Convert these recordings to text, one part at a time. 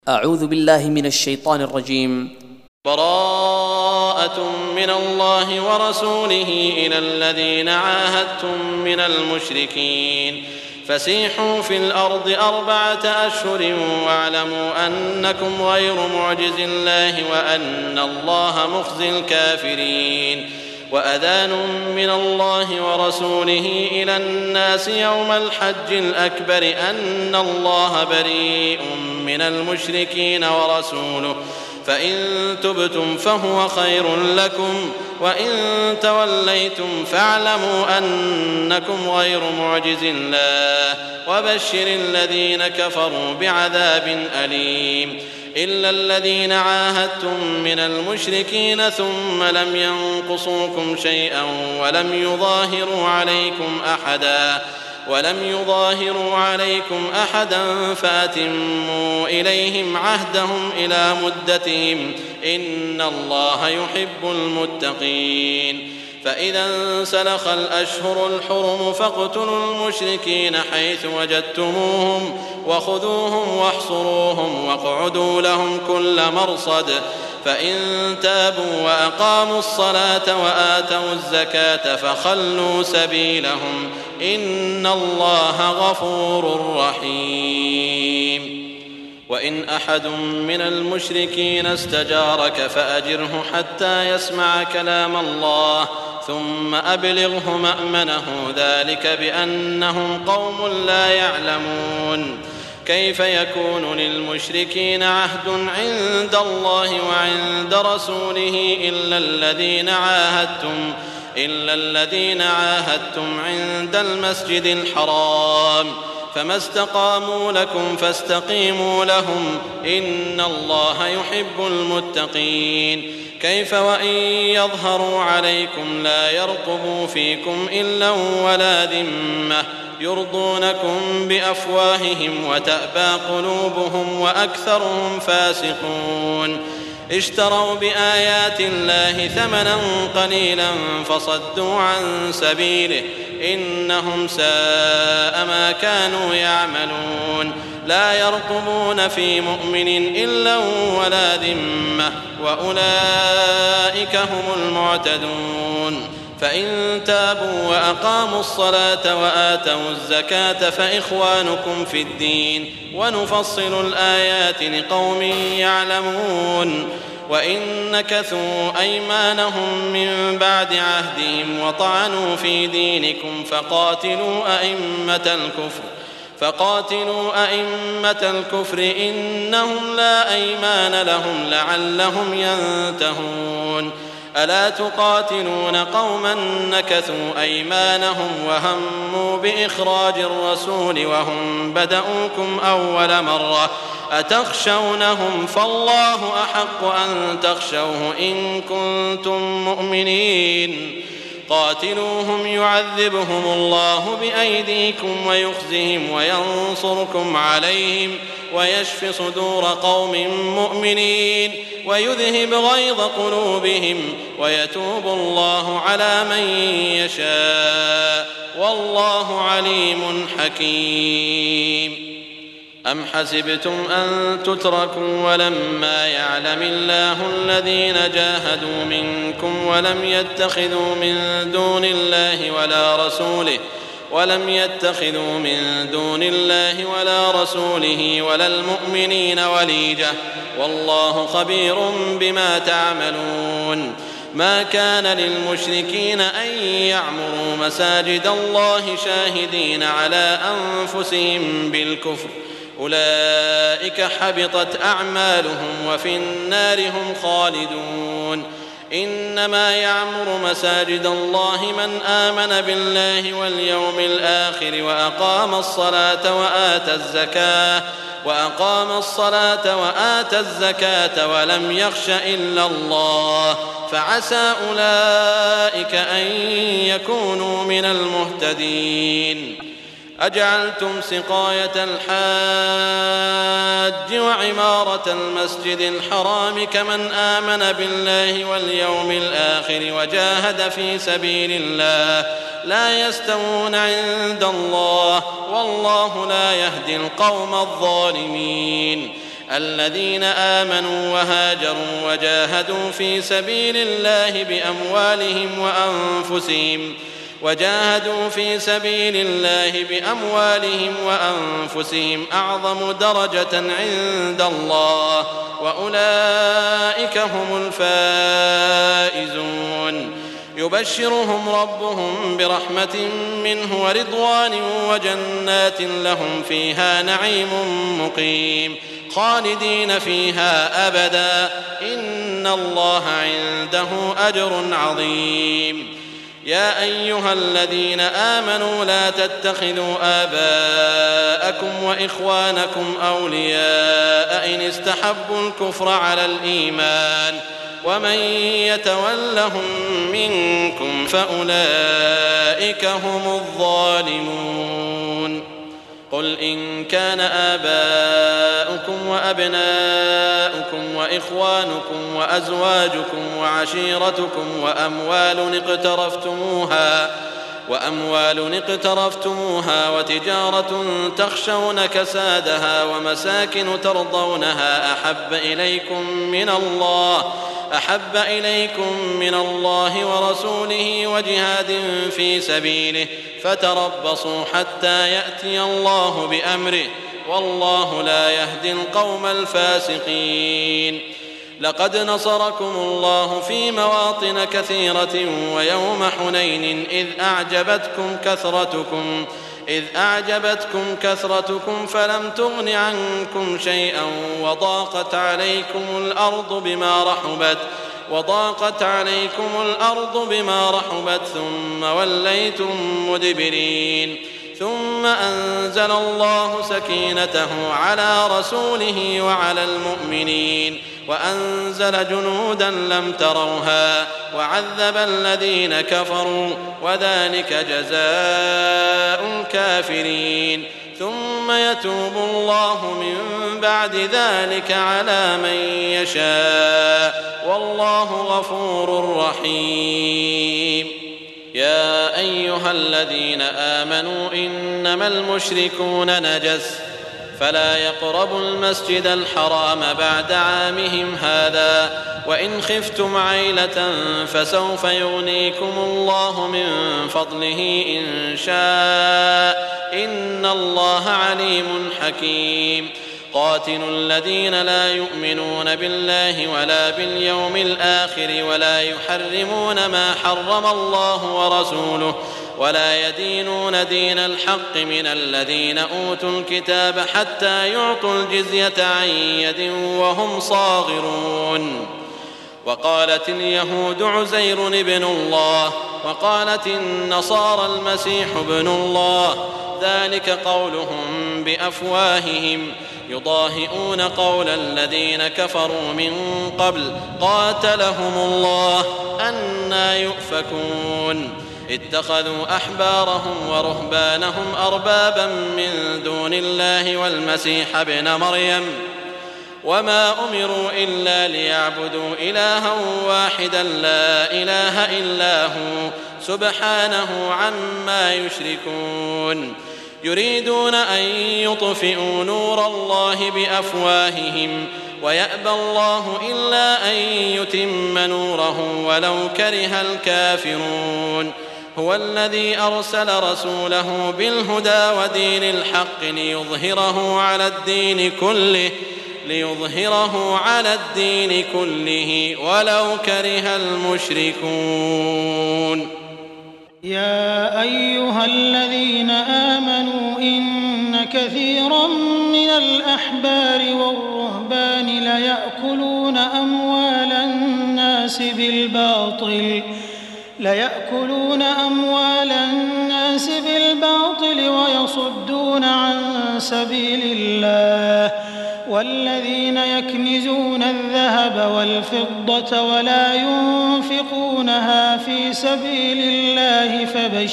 أعوذ بالله من الشيطان الرجيم. براءة من الله ورسوله إلى الذين عاهدتم من المشركين فسيحوا في الأرض 4 أشهر واعلموا أنكم غير معجز الله وأن الله مخزي الكافرين. وأذان من الله ورسوله إلى الناس يوم الحج الأكبر أن الله بريء من المشركين ورسوله فإن تبتم فهو خير لكم وإن توليتم فاعلموا أنكم غير معجز الله وبشر الذين كفروا بعذاب أليم. إلا الذين عاهدتم من المشركين ثم لم ينقصوكم شيئا ولم يظاهروا عليكم أحدا فأتموا إليهم عهدهم إلى مدتهم إن الله يحب المتقين. فإذا انسلخ الأشهر الحرم فاقتلوا المشركين حيث وجدتموهم وخذوهم واحصروهم واقعدوا لهم كل مرصد فإن تابوا وأقاموا الصلاة وآتوا الزكاة فخلوا سبيلهم إن الله غفور رحيم. وإن أحد من المشركين استجارك فأجره حتى يسمع كلام الله ثم أبلغه مأمنه ذلك بأنهم قوم لا يعلمون. كيف يكون للمشركين عهد عند الله وعند رسوله إلا الذين عاهدتم عند المسجد الحرام فما استقاموا لكم فاستقيموا لهم إن الله يحب المتقين. كيف وإن يظهروا عليكم لا يرقبوا فيكم إلا ولا ذمة يرضونكم بأفواههم وتأبى قلوبهم وأكثرهم فاسقون. اشتروا بآيات الله ثمنا قليلا فصدوا عن سبيله إنهم ساء ما كانوا يعملون. لا يرقبون في مؤمن إلا ولا ذمة وأولئك هم المعتدون. فإن تابوا وأقاموا الصلاة وآتوا الزكاة فإخوانكم في الدين ونفصل الآيات لقوم يعلمون. وإن نكثوا أيمانهم من بعد عهدهم وطعنوا في دينكم فقاتلوا أئمة الكفر إنهم لا أيمان لهم لعلهم ينتهون. ألا تقاتلون قوما نكثوا أيمانهم وهموا بإخراج الرسول وهم بدؤوكم أول مرة أتخشونهم فالله أحق أن تخشوه إن كنتم مؤمنين. قاتلوهم يعذبهم الله بأيديكم ويخزهم وينصركم عليهم ويشف صدور قوم مؤمنين ويذهب غيظ قلوبهم ويتوب الله على من يشاء والله عليم حكيم. أم حسبتم أن تتركوا ولما يعلم الله الذين جاهدوا منكم ولم يتخذوا من دون الله ولا رسوله ولا المؤمنين وليجة والله خبير بما تعملون. ما كان للمشركين أن يعمروا مساجد الله شاهدين على أنفسهم بالكفر أولئك حبطت أعمالهم وفي النار هم خالدون. إنما يعمر مساجد الله من آمن بالله واليوم الآخر وأقام الصلاة وآتى الزكاة ولم يخش إلا الله فعسى أولئك أن يكونوا من المهتدين. أجعلتم سقاية الحاج وعمارة المسجد الحرام كمن آمن بالله واليوم الآخر وجاهد في سبيل الله لا يستوون عند الله والله لا يهدي القوم الظالمين. الذين آمنوا وهاجروا وجاهدوا في سبيل الله بأموالهم وأنفسهم أعظم درجة عند الله وأولئك هم الفائزون يبشرهم ربهم برحمة منه ورضوان وجنات لهم فيها نعيم مقيم خالدين فيها أبدا إن الله عنده أجر عظيم. يا أيها الذين آمنوا لا تتخذوا آباءكم وإخوانكم أولياء إن استحبوا الكفر على الإيمان ومن يتولهم منكم فأولئك هم الظالمون. قل إن كان آباؤكم وأبناؤكم وإخوانكم وأزواجكم وعشيرتكم وأموال اقترفتموها وتجارة تخشون كسادها ومساكن ترضونها أحب إليكم من الله ورسوله وجهاد في سبيله فتربصوا حتى يأتي الله بأمره والله لا يهدي القوم الفاسقين. لقد نصركم الله في مواطن كثيرة ويوم حنين إذ أعجبتكم كثرتكم فلم تغن عنكم شيئا وضاقت عليكم الأرض بما رحبت ثم وليتم مدبرين. ثم أنزل الله سكينته على رسوله وعلى المؤمنين وأنزل جنودا لم تروها وعذب الذين كفروا وذلك جزاء الكافرين. ثم يتوب الله من بعد ذلك على من يشاء والله غفور رحيم. يا أيها الذين آمنوا إنما المشركون نجس فلا يقربوا المسجد الحرام بعد عامهم هذا وإن خفتم عيلة فسوف يغنيكم الله من فضله إن شاء إن الله عليم حكيم. قاتلوا الذين لا يؤمنون بالله ولا باليوم الآخر ولا يحرمون ما حرم الله ورسوله ولا يدينون دين الحق من الذين أوتوا الكتاب حتى يعطوا الجزية عن يد وهم صاغرون. وقالت اليهود عزير ابن الله وقالت النصارى المسيح ابن الله ذلك قولهم بأفواههم يضاهئون قول الذين كفروا من قبل قاتلهم الله أنى يؤفكون. اتخذوا أحبارهم ورهبانهم أربابا من دون الله والمسيح ابن مريم وما أمروا إلا ليعبدوا إلها واحدا لا إله إلا هو سبحانه عما يشركون. يريدون أن يطفئوا نور الله بأفواههم ويأبى الله إلا أن يتم نوره ولو كره الكافرون. هو الذي أرسل رسوله بالهدى ودين الحق ليظهره على الدين كله ولو كره المشركون. يا أيها الذين آمنوا إن كثيرا من الأحبار والرهبان ليأكلون أموال الناس بالباطل ويصدون عن سبيل الله والذين يكنزون الذهب والفضة ولا ينفقونها في سبيل الله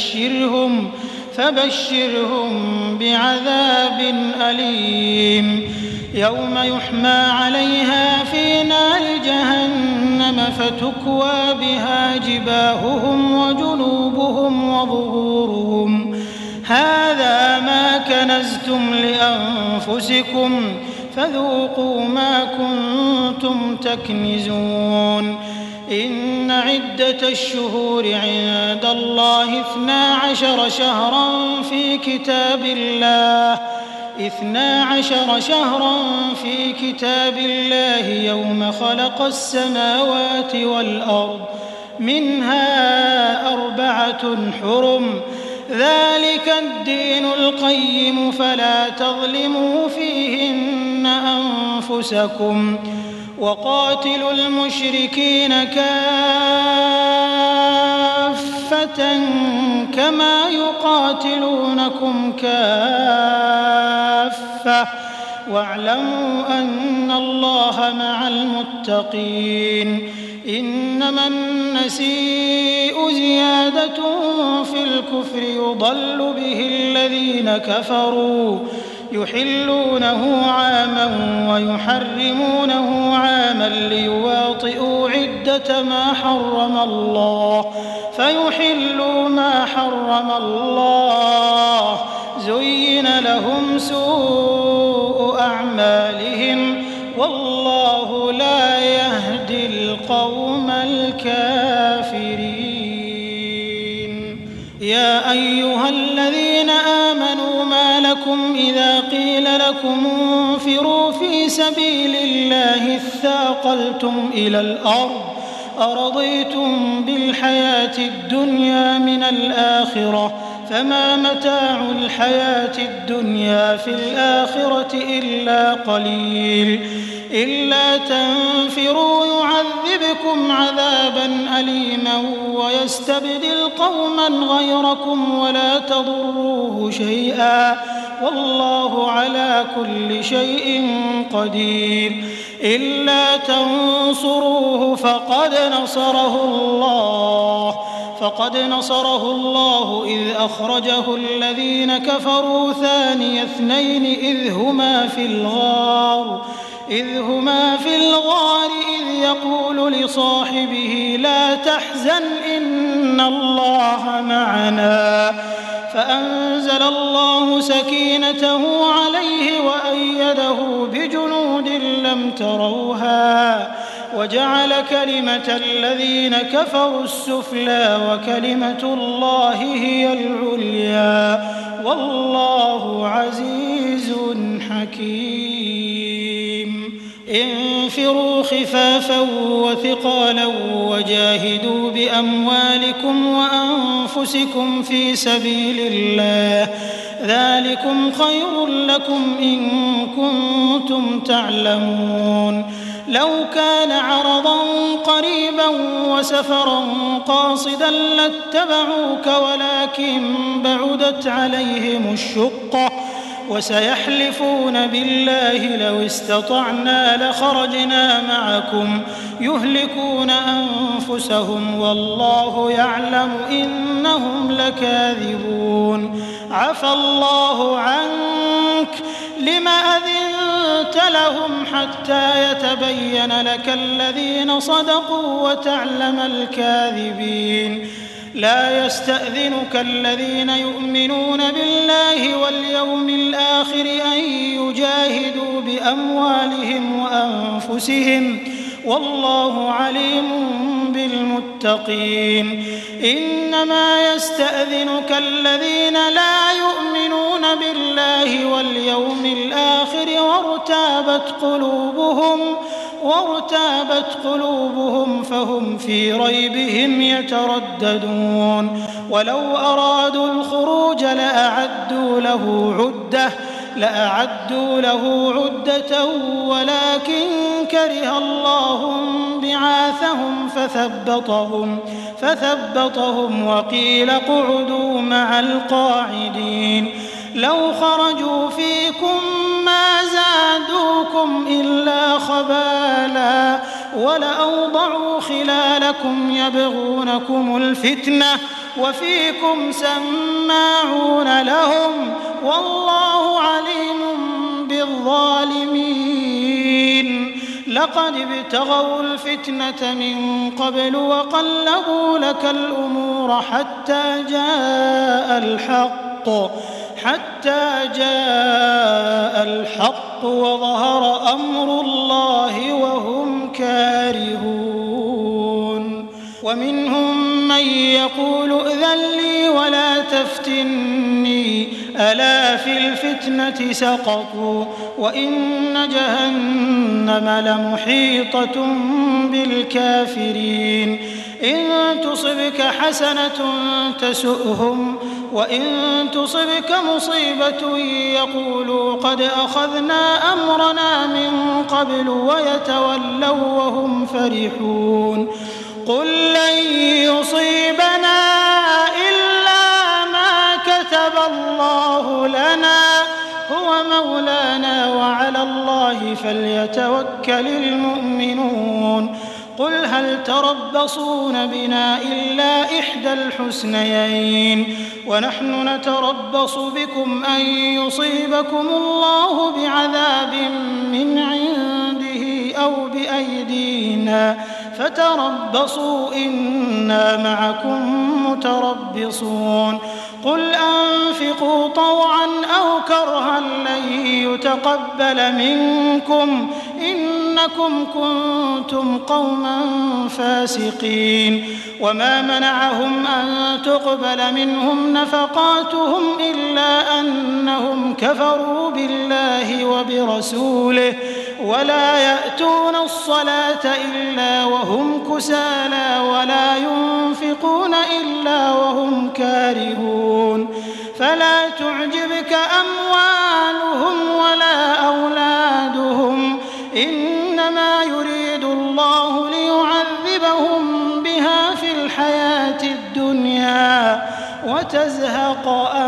فبشرهم بعذاب أليم يوم يحمى عليها في نار جهنم فتكوى بها جباههم وجنوبهم وظهورهم هذا ما كنزتم لأنفسكم فذوقوا ما كنتم تكنزون. إن عدة الشهور عند الله 12 شهرا في كتاب الله يوم خلق السماوات والأرض منها 4 حرم ذلك الدين القيم فلا تظلموا فيهن أنفسكم وقاتلوا المشركين كافة كما يقاتلونكم كافة واعلموا أن الله مع المتقين. إنما النسيء زيادة في الكفر يضل به الذين كفروا يحلونه عاما ويحرمونه عاما ليواطئوا عدة ما حرم الله فيحلوا ما حرم الله. زين لهم سوء أعمالهم والله لا يهدي القوم الكافرين. يا أيها الذين آمنوا ما لكم إذا قيل لكم انفروا في سبيل الله اثاقلتم إلى الأرض أرضيتم بالحياة الدنيا من الآخرة فما متاع الحياة الدنيا في الآخرة إلا قليل. إلا تنفروا يعذبكم عذابا أليما ويستبدل قوما غيركم ولا تضروه شيئا والله على كل شيء قدير. إلا تنصروه فقد نصره الله إذ أخرجه الذين كفروا ثاني اثنين إذ هما في الغار إذ يقول لصاحبه لا تحزن إن الله معنا فأنزل الله سكينته عليه وأيده بجنود لم تروها وجعل كلمة الذين كفروا السفلى وكلمة الله هي العليا والله عزيز حكيم. انفروا خفافا وثقالا وجاهدوا بأموالكم وأنفسكم في سبيل الله ذلكم خير لكم إن كنتم تعلمون. لو كان عرضا قريبا وسفرا قاصدا لاتبعوك ولكن بعدت عليهم الشقة وسيحلفون بالله لو استطعنا لخرجنا معكم يهلكون أنفسهم والله يعلم إنهم لكاذبون. عفى الله عنك لم أذنت لهم حتى يتبين لك الذين صدقوا وتعلم الكاذبين. لا يستأذنك الذين يؤمنون بالله واليوم الآخر أن يجاهدوا بأموالهم وأنفسهم والله عليم بالمتقين. إنما يستأذنك الذين لا يؤمنون بالله واليوم الآخر وارتابت قلوبهم فهم في ريبهم يترددون. ولو أرادوا الخروج لأعدوا له عدة ولكن كره الله بعاثهم فثبطهم وقيل اقعدوا مع القاعدين. لو خرجوا فيكم ما زادوكم إلا خبالا ولأوضعوا خلالكم يبغونكم الفتنة وفيكم سماعون لهم والله عليم بالظالمين. لقد ابتغوا الفتنة من قبل وقلبوا لك الأمور حتى جاء الحق الحق وظهر أمر الله وهم كارهون ومنهم من يقول ائذن لي ولا تفتني ألا في الفتنة سقطوا وإن جهنم لمحيطة بالكافرين إن تصبك حسنة تسؤهم وإن تصبك مصيبة يقولوا قد أخذنا أمرنا من قبل ويتولوا وهم فرحون قل لن يصيبنا إلا ما كتب الله لنا هو مولانا وعلى الله فليتوكل المؤمنون قل هل تربصون بنا إلا إحدى الحسنيين ونحن نتربص بكم أن يصيبكم الله بعذاب من عنده أو بأيدينا فتربصوا إنا معكم متربصون قل أنفقوا طوعا أو كرها لن يتقبل منكم إنكم كنتم قوما فاسقين وما منعهم أن تقبل منهم نفقاتهم إلا أنهم كفروا بالله وبرسوله ولا يأتون الصلاة إلا وهم كسالى ولا ينفقون إلا وهم كارهون فلا تعجبك أموالهم ولا أولادهم إنما يريد الله ليعذبهم بها في الحياة الدنيا وتزهق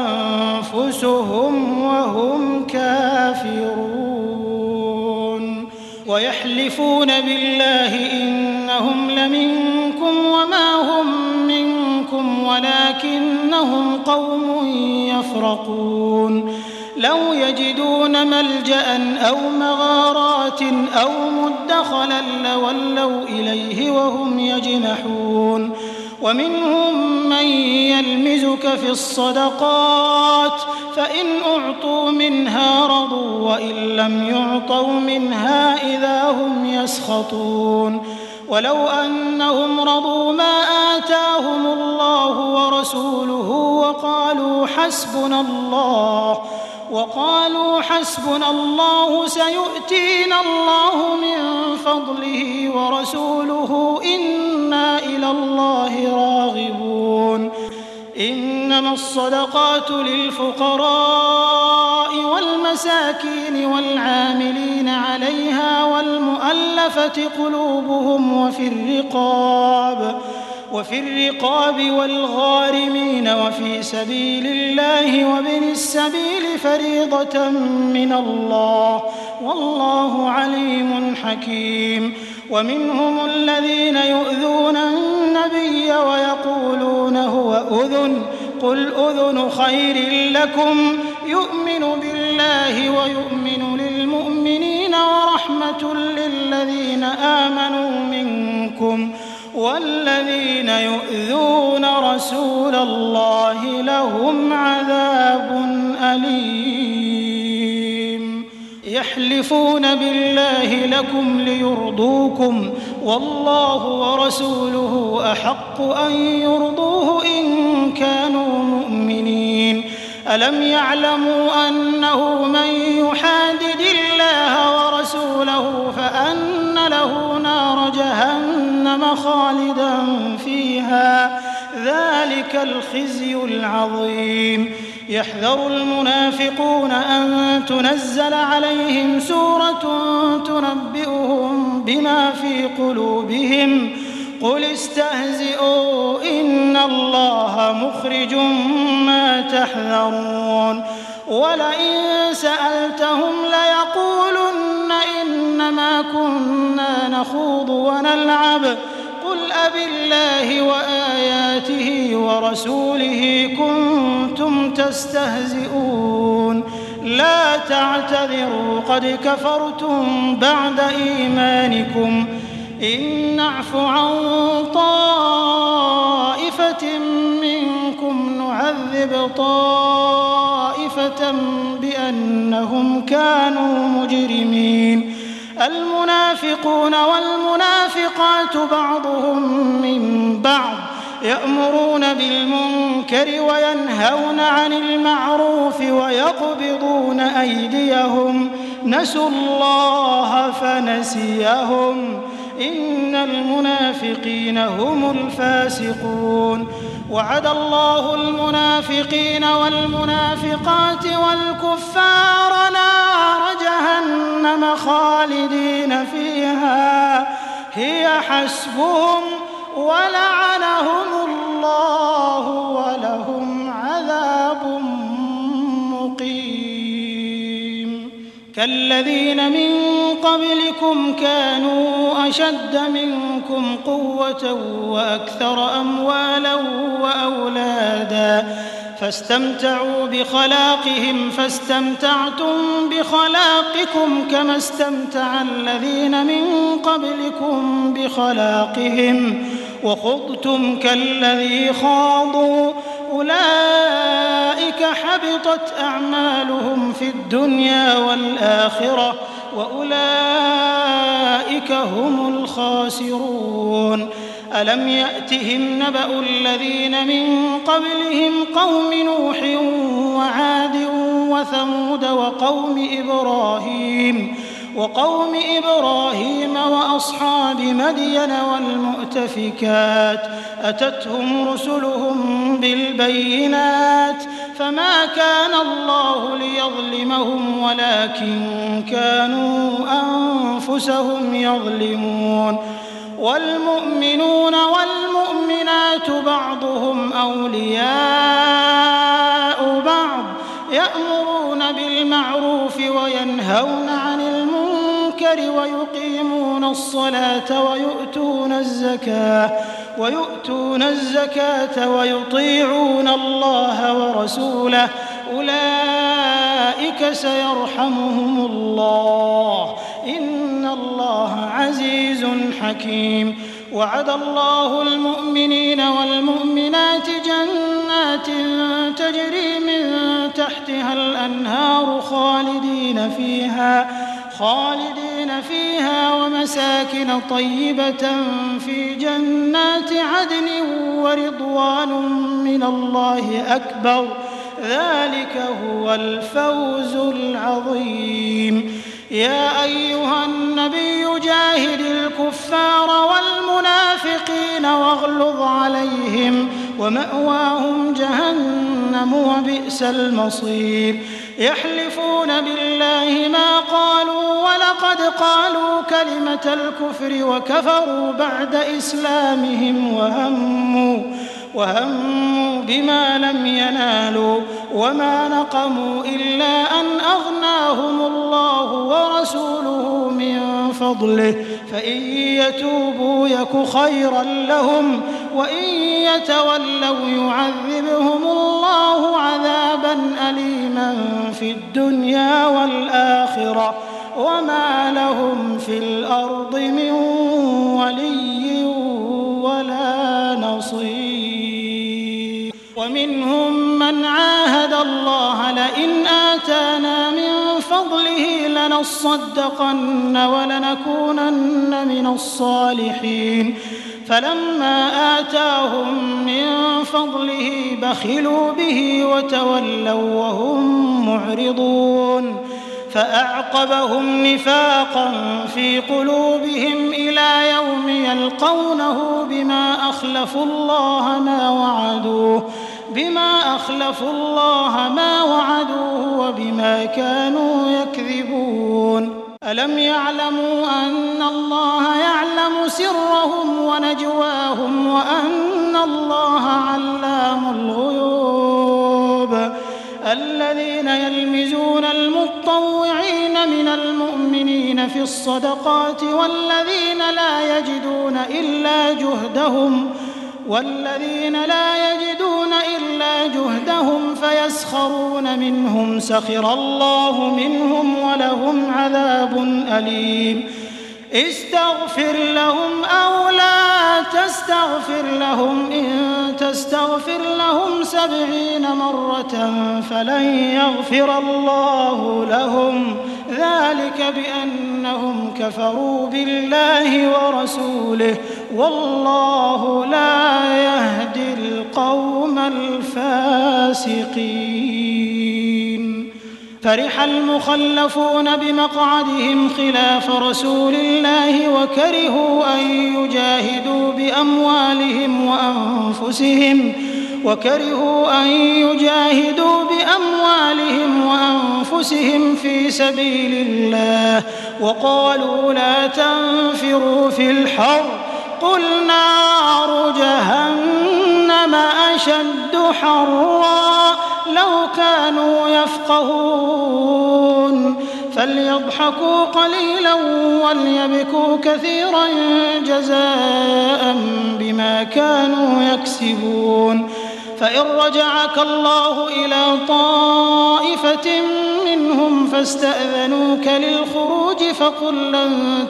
أنفسهم وهم كافرون ويحلفون بالله إنهم لمنكم وما هم منكم ولكنهم قوم يفرقون لو يجدون ملجأ أو مغارات أو مدخلا لولوا إليه وهم يجمحون ومنهم من يلمزك في الصدقات فإن أعطوا منها رضوا وإن لم يعطوا منها إذا هم يسخطون ولو أنهم رضوا ما آتاهم الله ورسوله وقالوا حسبنا الله سيؤتينا الله من فضله ورسوله إنا إلى الله راغبون إنما الصدقات للفقراء والمساكين والعاملين عليها والمؤلفة قلوبهم وفي الرقاب والغارمين وفي سبيل الله وابن السبيل فريضة من الله والله عليم حكيم ومنهم الذين يؤذون النبي ويقولون هو أذن قل أذن خير لكم يؤمن بالله ويؤمن للمؤمنين ورحمة للذين آمنوا منكم والذين يؤذون رسول الله لهم عذاب أليم يحلفون بالله لكم ليرضوكم والله ورسوله أحق أن يرضوه إن كانوا مؤمنين ألم يعلموا أنه من يحادد الله ورسوله فأن له نار جهنم خالدا فيها ذلك الخزي العظيم يحذر المنافقون أن تنزل عليهم سورة تنبئهم بما في قلوبهم قل استهزئوا إن الله مخرج ما تحذرون ولئن سألتهم ليقولن إنما كنا نخوض ونلعب قل أبالله وآياته ورسوله كنتم تستهزئون لا تعتذروا قد كفرتم بعد إيمانكم إن نعف عن طائفة منكم نعذب طائفة بغتة بأنهم كانوا مجرمين. المنافقون والمنافقات بعضهم من بعض يأمرون بالمنكر وينهون عن المعروف ويقبضون أيديهم نسوا الله فنسيهم إن المنافقين هم الفاسقون. وعد الله المنافقين والمنافقات والكفار نار جهنم خالدين فيها هي حسبهم ولعنهم الله ولهم عذاب مقيم. كالذين من قبلكم كانوا أشد منكم قوة وأكثر أموالا وأولادا فاستمتعوا بخلاقهم فاستمتعتم بخلاقكم كما استمتع الذين من قبلكم بخلاقهم وخضتم كالذي خاضوا أولئك حبطت أعمالهم في الدنيا والآخرة وأولئك هم الخاسرون. ألم يأتهم نبأ الذين من قبلهم قوم نوح وعاد وثمود وقوم إبراهيم وأصحاب مدين والمؤتفكات أتتهم رسلهم بالبينات فما كان الله ليظلمهم ولكن كانوا أنفسهم يظلمون. والمؤمنون والمؤمنات بعضهم أولياء بعض يأمرون بالمعروف وينهون عن المنكر ويقيمون الصلاة ويؤتون الزكاة ويطيعون الله ورسوله أولئك سيرحمهم الله إن الله عزيز حكيم. وعد الله المؤمنين والمؤمنات جنات تجري من تحتها الأنهار خالدين فيها ومساكن طيبة في جنات عدن ورضوان من الله أكبر ذلك هو الفوز العظيم. يا أيها النبي جاهد الكفار والمنافقين واغلظ عليهم ومأواهم جهنم وبئس المصير. يحلفون بالله ما قالوا ولقد قالوا كلمة الكفر وكفروا بعد إسلامهم وهموا بما لم ينالوا وما نقموا إلا أن أغناهم الله ورسوله من فضله فإن يتوبوا يك خيرا لهم وإن يتولوا يعذبهم الله عذابا أليما في الدنيا والآخرة وما لهم في الأرض من ولي ولا نصير. ومنهم من عاهد الله لئن آتانا من فضله لنصدقن ولنكونن من الصالحين فلما آتاهم من فضله بخلوا به وتولوا وهم معرضون فأعقبهم نفاقا في قلوبهم إلى يوم يلقونه بما أخلفوا الله ما وعدوه وبما كانوا يكذبون. ألم يعلموا أن الله يعلم سرهم ونجواهم وأن الله علام الغيوب. الذين يلمزون المطوعين من المؤمنين في الصدقات والذين لا يجدون إلا جهدهم فيسخرون منهم سخر الله منهم ولهم عذاب أليم. استغفر لهم أو لا إن تستغفر لهم 70 مرة فلن يغفر الله لهم ذلك بأنهم كفروا بالله ورسوله والله لا يهدي القوم الفاسقين. فرح المخلفون بمقعدهم خلاف رسول الله وكرهوا أن يجاهدوا بأموالهم وأنفسهم في سبيل الله وقالوا لا تنفروا في الحر قل نار جهنم أشد حرا لو كانوا يفقهون فليضحكوا قليلا وليبكوا كثيرا جزاء بما كانوا يكسبون. فإن رجعك الله إلى طائفة منهم فاستأذنوك للخروج فقل لن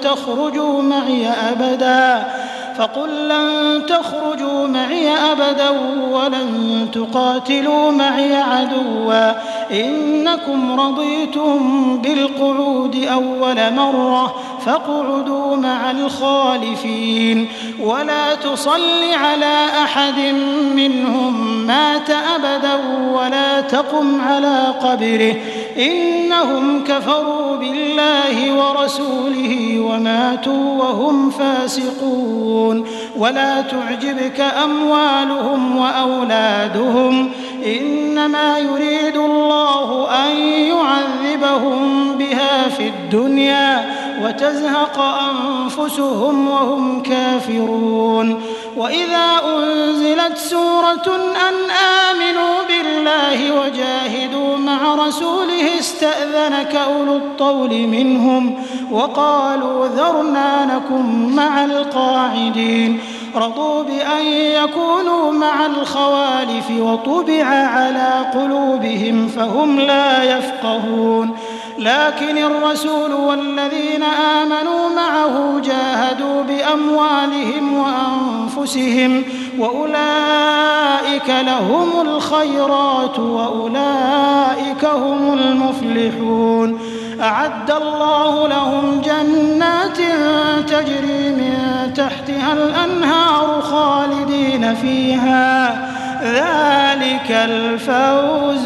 تخرجوا معي أبدا ولن تقاتلوا معي عدوا إنكم رضيتم بالقعود أول مرة فاقعدوا مع الخالفين ولا تصل على أحد منهم مات أبدا ولا تقم على قبره إنهم كفروا بالله ورسوله وماتوا وهم فاسقون. ولا تعجبك أموالهم وأولادهم إنما يريد الله أن يعذبهم بها في الدنيا وتزهق أنفسهم وهم كافرون. وإذا أنزلت سورة أن آمنوا بالله وجاهدوا مع رسوله استأذنك أولو الطول منهم وقالوا ذرنا نكن مع القاعدين رضوا بأن يكونوا مع الخوالف وطبع على قلوبهم فهم لا يفقهون. لكن الرسول والذين آمنوا معه جاهدوا بأموالهم وأنفسهم وأولئك لهم الخيرات وأولئك هم المفلحون. أعد الله لهم جنات تجري من تحتها الأنهار خالدين فيها ذلك الفوز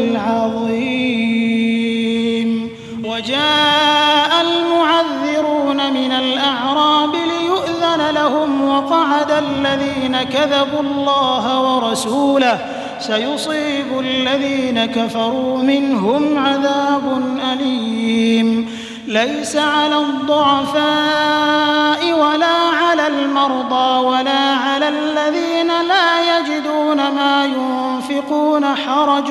العظيم. وجاء المعذرون من الأعراب ليؤذن لهم وقعد الذين كذبوا الله ورسوله سيصيب الذين كفروا منهم عذاب أليم. ليس على الضعفاء ولا على المرضى ولا على الذين لا يجدون ما ينفقون حرج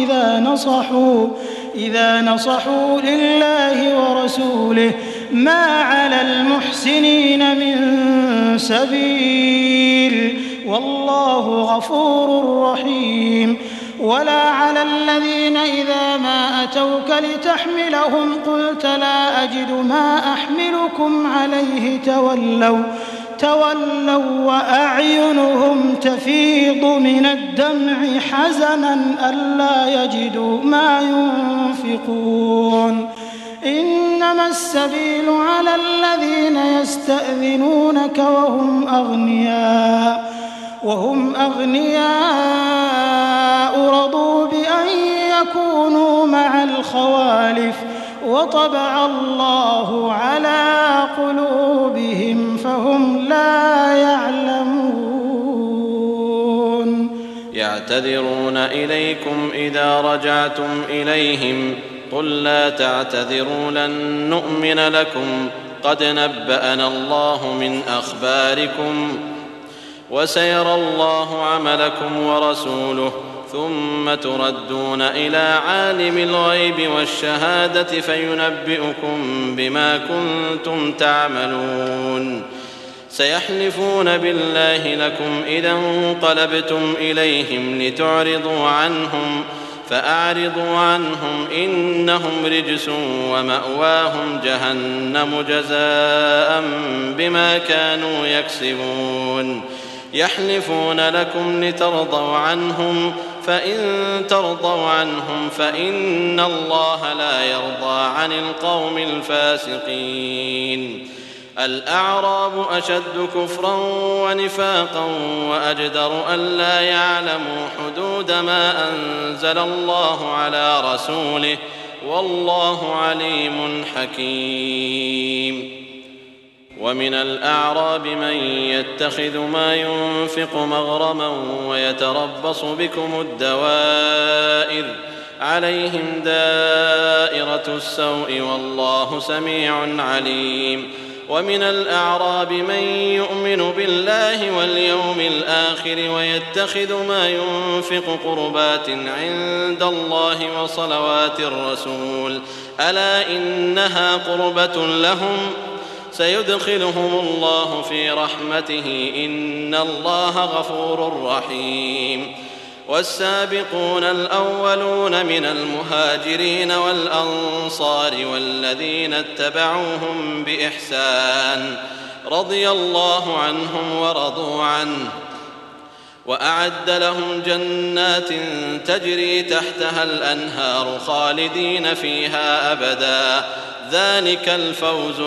إذا نصحوا لله ورسوله ما على المحسنين من سبيل والله غفور رحيم. ولا على الذين إذا ما أتوك لتحملهم قلت لا أجد ما أحملكم عليه تولوا وأعينهم تفيض من الدمع حزنا ألا يجدوا ما ينفقون. إنما السبيل على الذين يستأذنونك وهم أغنياء رضوا بأن يكونوا مع الخوالف وطبع الله على قلوبهم فهم لا يعلمون. يعتذرون إليكم إذا رجعتم إليهم قل لا تعتذروا لن نؤمن لكم قد نبأنا الله من أخباركم وسيرى الله عملكم ورسوله ثم تردون إلى عالم الغيب والشهادة فينبئكم بما كنتم تعملون. سيحلفون بالله لكم إذا انقلبتم إليهم لتعرضوا عنهم فأعرضوا عنهم إنهم رجس ومأواهم جهنم جزاء بما كانوا يكسبون يحلفون لكم لترضوا عنهم فإن ترضوا عنهم فإن الله لا يرضى عن القوم الفاسقين الأعراب أشد كفرا ونفاقا وأجدر ألا يعلموا حدود ما أنزل الله على رسوله والله عليم حكيم ومن الأعراب من يتخذ ما ينفق مغرما ويتربص بكم الدوائر عليهم دائرة السوء والله سميع عليم ومن الأعراب من يؤمن بالله واليوم الآخر ويتخذ ما ينفق قربات عند الله وصلوات الرسول ألا إنها قربة لهم سيدخلهم الله في رحمته إن الله غفور رحيم والسابقون الأولون من المهاجرين والأنصار والذين اتبعوهم بإحسان رضي الله عنهم ورضوا عنه وأعد لهم جنات تجري تحتها الأنهار خالدين فيها أبدا ذلك الفوز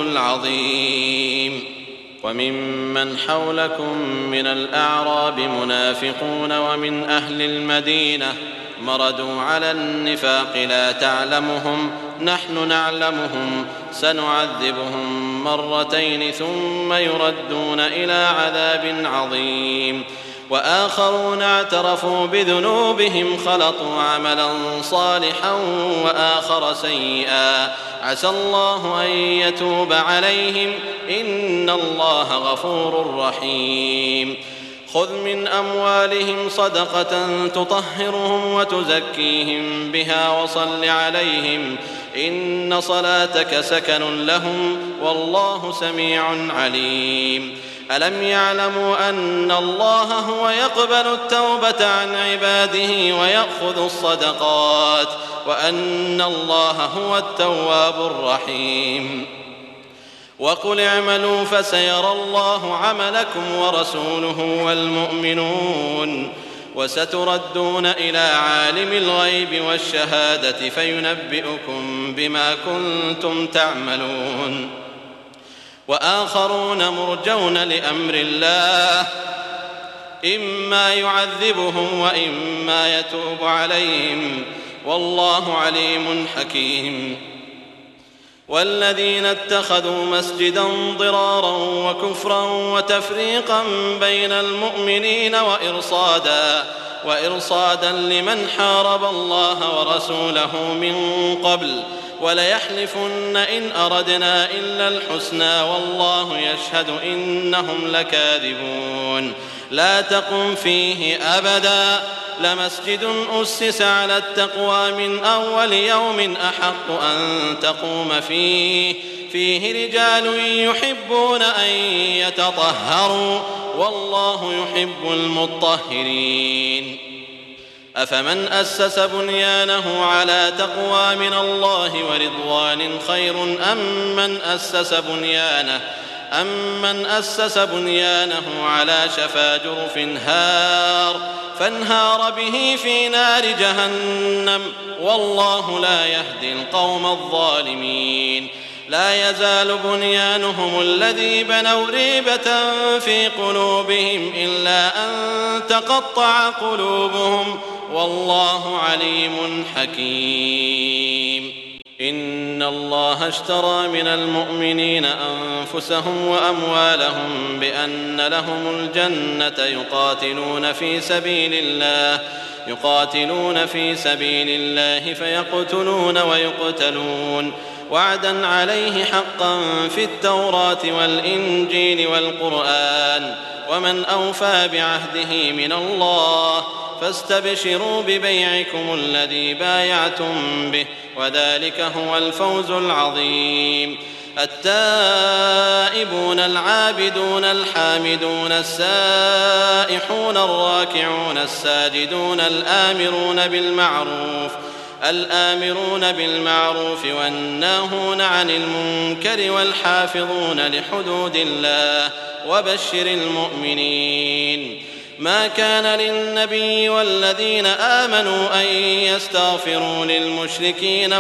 العظيم وممن حولكم من الأعراب منافقون ومن أهل المدينة مردوا على النفاق لا تعلمهم نحن نعلمهم سنعذبهم مرتين ثم يردون إلى عذاب عظيم وآخرون اعترفوا بذنوبهم خلطوا عملا صالحا وآخر سيئا عسى الله أن يتوب عليهم إن الله غفور رحيم خذ من أموالهم صدقة تطهرهم وتزكيهم بها وصل عليهم إن صلاتك سكن لهم والله سميع عليم ألم يعلموا أن الله هو يقبل التوبة عن عباده ويأخذ الصدقات وأن الله هو التواب الرحيم وقل اعملوا فسيرى الله عملكم ورسوله والمؤمنون وستردون إلى عالم الغيب والشهادة فينبئكم بما كنتم تعملون وآخرون مرجون لأمر الله إما يعذبهم وإما يتوب عليهم والله عليم حكيم والذين اتخذوا مسجدا ضرارا وكفرا وتفريقا بين المؤمنين وإرصادا لمن حارب الله ورسوله من قبل وليحلفن إن أردنا إلا الحسنى والله يشهد إنهم لكاذبون لا تقم فيه أبدا لمسجد أسس على التقوى من أول يوم أحق أن تقوم فيه رجال يحبون أن يتطهروا والله يحب المطهرين أفمن أسس بنيانه على تقوى من الله ورضوان خير أم من أسس بنيانه على شفا جرف فانهار به في نار جهنم والله لا يهدي القوم الظالمين لا يزال بنيانهم الذي بنوا ريبة في قلوبهم إلا أن تقطع قلوبهم والله عليم حكيم إن الله اشترى من المؤمنين أنفسهم وأموالهم بأن لهم الجنة يقاتلون في سبيل الله فيقتلون ويقتلون وعدا عليه حقا في التوراة والإنجيل والقرآن ومن أوفى بعهده من الله فاستبشروا ببيعكم الذي بايعتم به وذلك هو الفوز العظيم التائبون العابدون الحامدون السائحون الراكعون الساجدون الآمرون بالمعروف والناهون عن المنكر والحافظون لحدود الله وبشر المؤمنين. ما كان للنبي والذين آمنوا أن يستغفروا للمشركين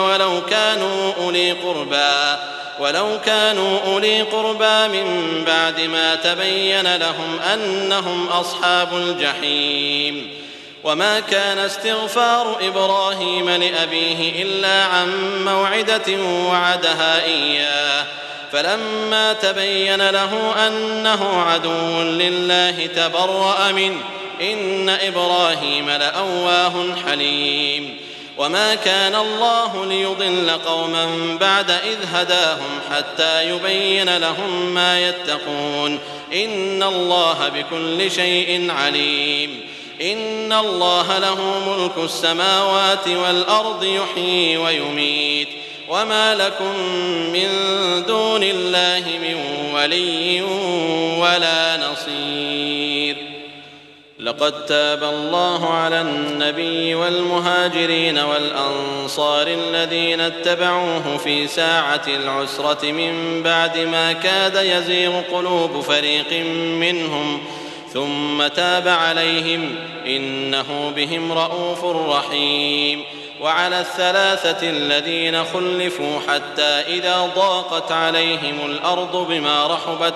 ولو كانوا أولي قربى من بعد ما تبين لهم أنهم أصحاب الجحيم. وما كان استغفار إبراهيم لأبيه إلا عن موعدة وعدها إياه، فلما تبين له أنه عدو لله تبرأ منه، إن إبراهيم لأواه حليم. وما كان الله ليضل قوما بعد إذ هداهم حتى يبين لهم ما يتقون، إن الله بكل شيء عليم. إن الله له ملك السماوات والأرض يحيي ويميت، وما لكم من دون الله من ولي ولا نصير. لقد تاب الله على النبي والمهاجرين والأنصار الذين اتبعوه في ساعة العسرة من بعد ما كاد يزيغ قلوب فريق منهم، ثم تاب عليهم إنه بهم رءوف رحيم. وعلى الثلاثة الذين خلفوا حتى إذا ضاقت عليهم الأرض بما رحبت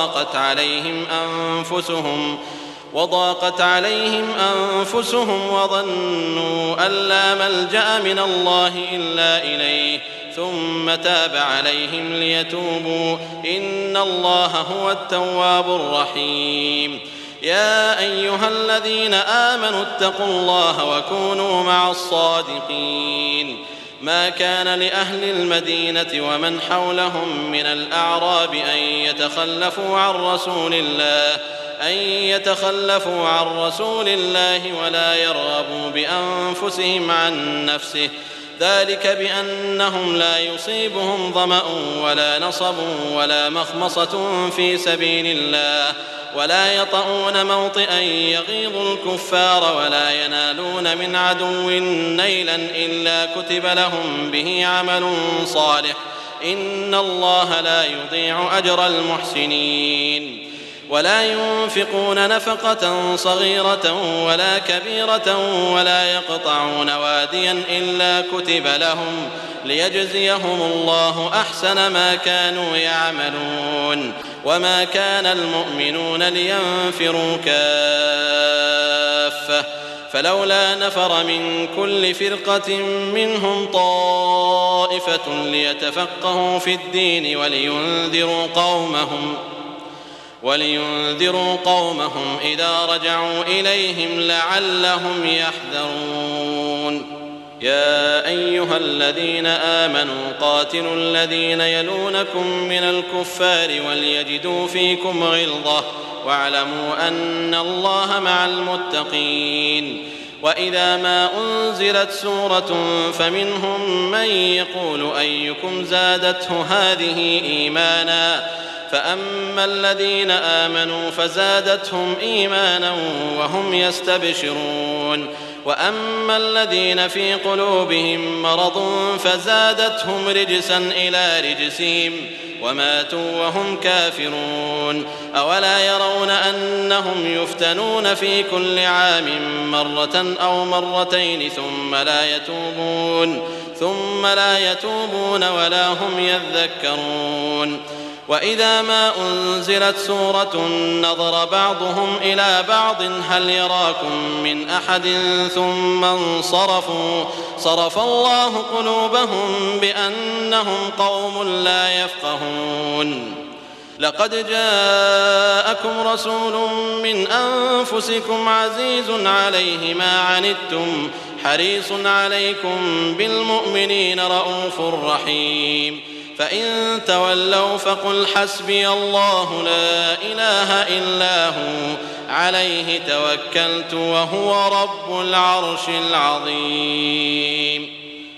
وضاقت عليهم أنفسهم وظنوا أن لا ملجأ من الله إلا إليه، ثم تاب عليهم ليتوبوا، إن الله هو التواب الرحيم. يا أيها الذين آمنوا اتقوا الله وكونوا مع الصادقين. ما كان لأهل المدينة ومن حولهم من الأعراب أن يتخلفوا عن رسول الله ولا يرغبوا بأنفسهم عن نفسه، ذلك بأنهم لا يصيبهم ظمأ ولا نصب ولا مخمصة في سبيل الله، ولا يطؤون موطئا يغيظ الكفار ولا ينالون من عدو نيلا إلا كتب لهم به عمل صالح، إن الله لا يضيع أجر المحسنين. ولا ينفقون نفقة صغيرة ولا كبيرة ولا يقطعون واديا إلا كتب لهم ليجزيهم الله أحسن ما كانوا يعملون. وما كان المؤمنون لينفروا كافة، فلولا نفر من كل فرقة منهم طائفة ليتفقهوا في الدين ولينذروا قومهم إذا رجعوا إليهم لعلهم يحذرون. يا أيها الذين آمنوا قاتلوا الذين يلونكم من الكفار وليجدوا فيكم غلظة، واعلموا أن الله مع المتقين. وإذا ما أنزلت سورة فمنهم من يقول أيكم زادته هذه إيمانا، فأما الذين آمنوا فزادتهم إيمانا وهم يستبشرون، وأما الذين في قلوبهم مرض فزادتهم رجسا إلى رجسهم وماتوا وهم كافرون. أولا يرون أنهم يفتنون في كل عام مرة أو مرتين ثم لا يتوبون ولا هم يذكرون. وإذا ما أنزلت سورة نظر بعضهم إلى بعض هل يراكم من أحد ثم انصرفوا، صرف الله قلوبهم بأنهم قوم لا يفقهون. لقد جاءكم رسول من أنفسكم عزيز عليه ما عنتم حريص عليكم بالمؤمنين رءوف رحيم. فإن تولوا فقل حسبي الله لا إله إلا هو عليه توكلت وهو رب العرش العظيم.